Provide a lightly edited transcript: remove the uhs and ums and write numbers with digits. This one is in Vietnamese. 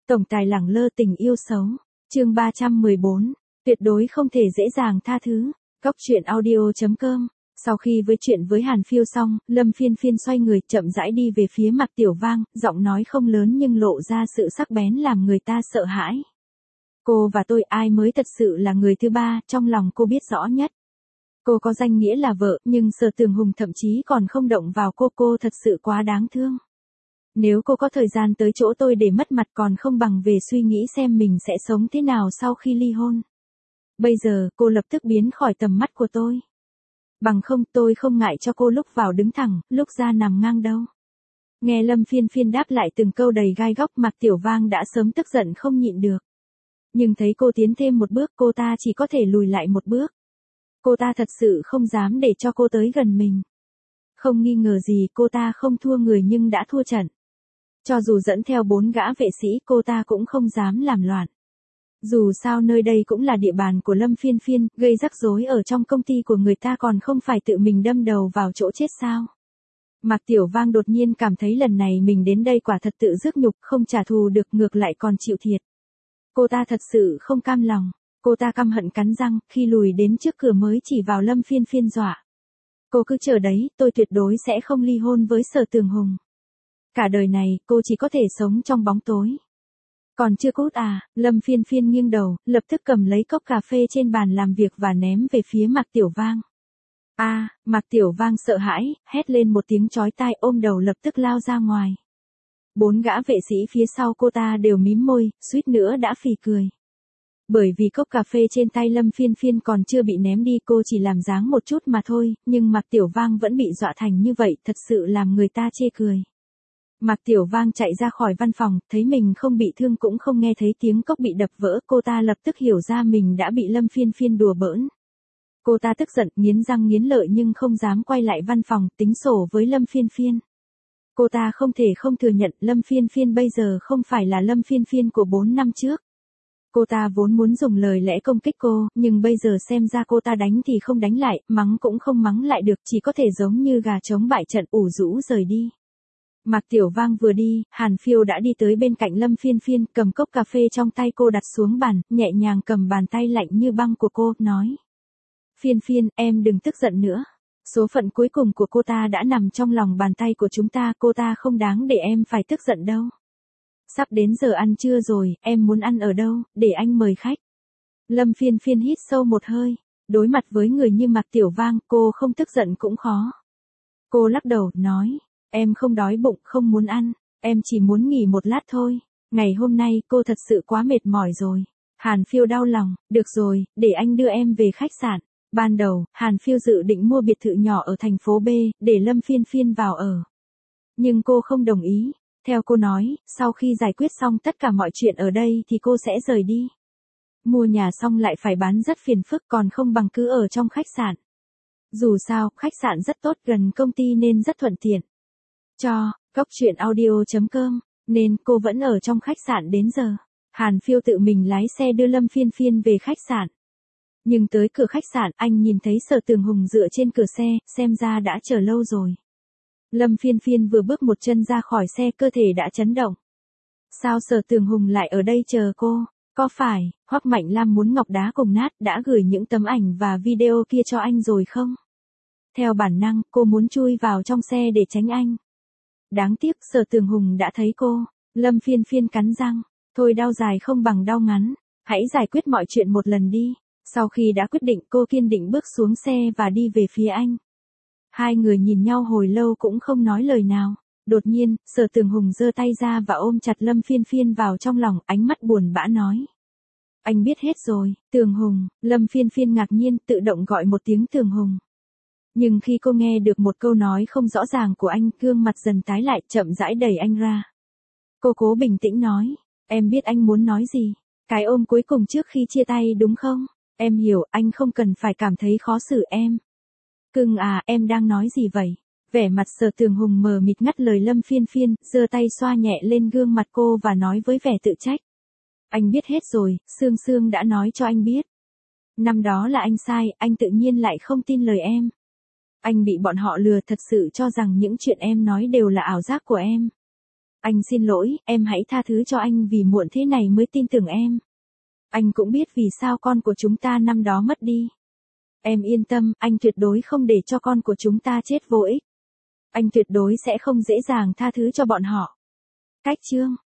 Tổng tài lẳng lơ tình yêu xấu. Chương 314. Tuyệt đối không thể dễ dàng tha thứ. Góc truyện audio.com. Sau khi với chuyện với Hàn Phiêu xong, Lâm Phiên Phiên xoay người chậm rãi đi về phía Mạc Tiểu Vang, giọng nói không lớn nhưng lộ ra sự sắc bén làm người ta sợ hãi. Cô và tôi ai mới thật sự là người thứ ba, trong lòng cô biết rõ nhất. Cô có danh nghĩa là vợ, nhưng Sở Tường Hùng thậm chí còn không động vào cô thật sự quá đáng thương. Nếu cô có thời gian tới chỗ tôi để mất mặt còn không bằng về suy nghĩ xem mình sẽ sống thế nào sau khi ly hôn. Bây giờ, cô lập tức biến khỏi tầm mắt của tôi. Bằng không, tôi không ngại cho cô lúc vào đứng thẳng, lúc ra nằm ngang đâu. Nghe Lâm Phiên Phiên đáp lại từng câu đầy gai góc, Mạc Tiểu Vang đã sớm tức giận không nhịn được. Nhưng thấy cô tiến thêm một bước, cô ta chỉ có thể lùi lại một bước. Cô ta thật sự không dám để cho cô tới gần mình. Không nghi ngờ gì, cô ta không thua người nhưng đã thua trận. Cho dù dẫn theo 4 gã vệ sĩ, cô ta cũng không dám làm loạn. Dù sao nơi đây cũng là địa bàn của Lâm Phiên Phiên, gây rắc rối ở trong công ty của người ta còn không phải tự mình đâm đầu vào chỗ chết sao. Mạc Tiểu Vang đột nhiên cảm thấy lần này mình đến đây quả thật tự rước nhục, không trả thù được ngược lại còn chịu thiệt. Cô ta thật sự không cam lòng, cô ta căm hận cắn răng, khi lùi đến trước cửa mới chỉ vào Lâm Phiên Phiên dọa. Cô cứ chờ đấy, tôi tuyệt đối sẽ không ly hôn với Sở Tường Hùng. Cả đời này, cô chỉ có thể sống trong bóng tối. Còn chưa cút à, Lâm Phiên Phiên nghiêng đầu, lập tức cầm lấy cốc cà phê trên bàn làm việc và ném về phía Mạc Tiểu Vang. Mạc Tiểu Vang sợ hãi, hét lên một tiếng chói tai ôm đầu lập tức lao ra ngoài. 4 gã vệ sĩ phía sau cô ta đều mím môi, suýt nữa đã phì cười. Bởi vì cốc cà phê trên tay Lâm Phiên Phiên còn chưa bị ném đi, cô chỉ làm dáng một chút mà thôi, nhưng Mạc Tiểu Vang vẫn bị dọa thành như vậy, thật sự làm người ta chê cười. Mạc Tiểu Vang chạy ra khỏi văn phòng, thấy mình không bị thương cũng không nghe thấy tiếng cốc bị đập vỡ, cô ta lập tức hiểu ra mình đã bị Lâm Phiên Phiên đùa bỡn. Cô ta tức giận, nghiến răng nghiến lợi nhưng không dám quay lại văn phòng, tính sổ với Lâm Phiên Phiên. Cô ta không thể không thừa nhận Lâm Phiên Phiên bây giờ không phải là Lâm Phiên Phiên của 4 năm trước. Cô ta vốn muốn dùng lời lẽ công kích cô, nhưng bây giờ xem ra cô ta đánh thì không đánh lại, mắng cũng không mắng lại được, chỉ có thể giống như gà trống bại trận ủ rũ rời đi. Mạc Tiểu Vang vừa đi, Hàn Phiêu đã đi tới bên cạnh Lâm Phiên Phiên, cầm cốc cà phê trong tay cô đặt xuống bàn, nhẹ nhàng cầm bàn tay lạnh như băng của cô, nói. Phiên Phiên, em đừng tức giận nữa. Số phận cuối cùng của cô ta đã nằm trong lòng bàn tay của chúng ta, cô ta không đáng để em phải tức giận đâu. Sắp đến giờ ăn trưa rồi, em muốn ăn ở đâu, để anh mời khách. Lâm Phiên Phiên hít sâu một hơi, đối mặt với người như Mạc Tiểu Vang, cô không tức giận cũng khó. Cô lắc đầu, nói, em không đói bụng, không muốn ăn, em chỉ muốn nghỉ một lát thôi. Ngày hôm nay cô thật sự quá mệt mỏi rồi. Hàn Phiêu đau lòng, được rồi, để anh đưa em về khách sạn. Ban đầu, Hàn Phiêu dự định mua biệt thự nhỏ ở thành phố B, để Lâm Phiên Phiên vào ở. Nhưng cô không đồng ý. Theo cô nói, sau khi giải quyết xong tất cả mọi chuyện ở đây thì cô sẽ rời đi. Mua nhà xong lại phải bán rất phiền phức, còn không bằng cứ ở trong khách sạn. Dù sao, khách sạn rất tốt, gần công ty nên rất thuận tiện. Góc truyện audio.com, nên cô vẫn ở trong khách sạn đến giờ. Hàn Phiêu tự mình lái xe đưa Lâm Phiên Phiên về khách sạn. Nhưng tới cửa khách sạn, anh nhìn thấy Sở Tường Hùng dựa trên cửa xe, xem ra đã chờ lâu rồi. Lâm Phiên Phiên vừa bước một chân ra khỏi xe, cơ thể đã chấn động. Sao Sở Tường Hùng lại ở đây chờ cô? Có phải, Hoắc Mạnh Lam muốn ngọc đá cùng nát đã gửi những tấm ảnh và video kia cho anh rồi không? Theo bản năng, cô muốn chui vào trong xe để tránh anh. Đáng tiếc Sở Tường Hùng đã thấy cô. Lâm Phiên Phiên cắn răng. Thôi đau dài không bằng đau ngắn. Hãy giải quyết mọi chuyện một lần đi. Sau khi đã quyết định, cô kiên định bước xuống xe và đi về phía anh. Hai người nhìn nhau hồi lâu cũng không nói lời nào. Đột nhiên, Sở Tường Hùng giơ tay ra và ôm chặt Lâm Phiên Phiên vào trong lòng, ánh mắt buồn bã nói. Anh biết hết rồi, Tường Hùng. Lâm Phiên Phiên ngạc nhiên, tự động gọi một tiếng Tường Hùng. Nhưng khi cô nghe được một câu nói không rõ ràng của anh, gương mặt dần tái lại, chậm rãi đẩy anh ra. Cô cố bình tĩnh nói, em biết anh muốn nói gì. Cái ôm cuối cùng trước khi chia tay đúng không? Em hiểu, anh không cần phải cảm thấy khó xử em. Cưng à, em đang nói gì vậy? Vẻ mặt Sở Tường Hùng mờ mịt ngắt lời Lâm Phiên Phiên, giơ tay xoa nhẹ lên gương mặt cô và nói với vẻ tự trách. Anh biết hết rồi, Sương Sương đã nói cho anh biết. Năm đó là anh sai, anh tự nhiên lại không tin lời em. Anh bị bọn họ lừa, thật sự cho rằng những chuyện em nói đều là ảo giác của em. Anh xin lỗi, em hãy tha thứ cho anh vì muộn thế này mới tin tưởng em. Anh cũng biết vì sao con của chúng ta năm đó mất đi. Em yên tâm, anh tuyệt đối không để cho con của chúng ta chết vô ích. Anh tuyệt đối sẽ không dễ dàng tha thứ cho bọn họ. Cách chương